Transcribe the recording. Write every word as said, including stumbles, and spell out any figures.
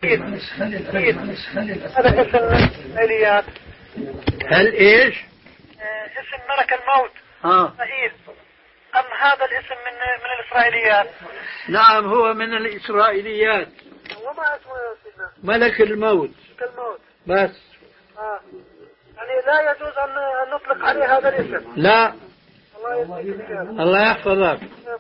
هذا اسم الإسرائيليات. هل إيش؟ اسم ملك الموت آه. إسرائيل، أم هذا الاسم من من الإسرائيليات؟ نعم هو من الإسرائيليات. وما اسمه يا سيدنا؟ ملك الموت. ملك الموت بس. آه. يعني لا يجوز أن نطلق عليه هذا الاسم. لا. الله يسلمك. الله يحفظك.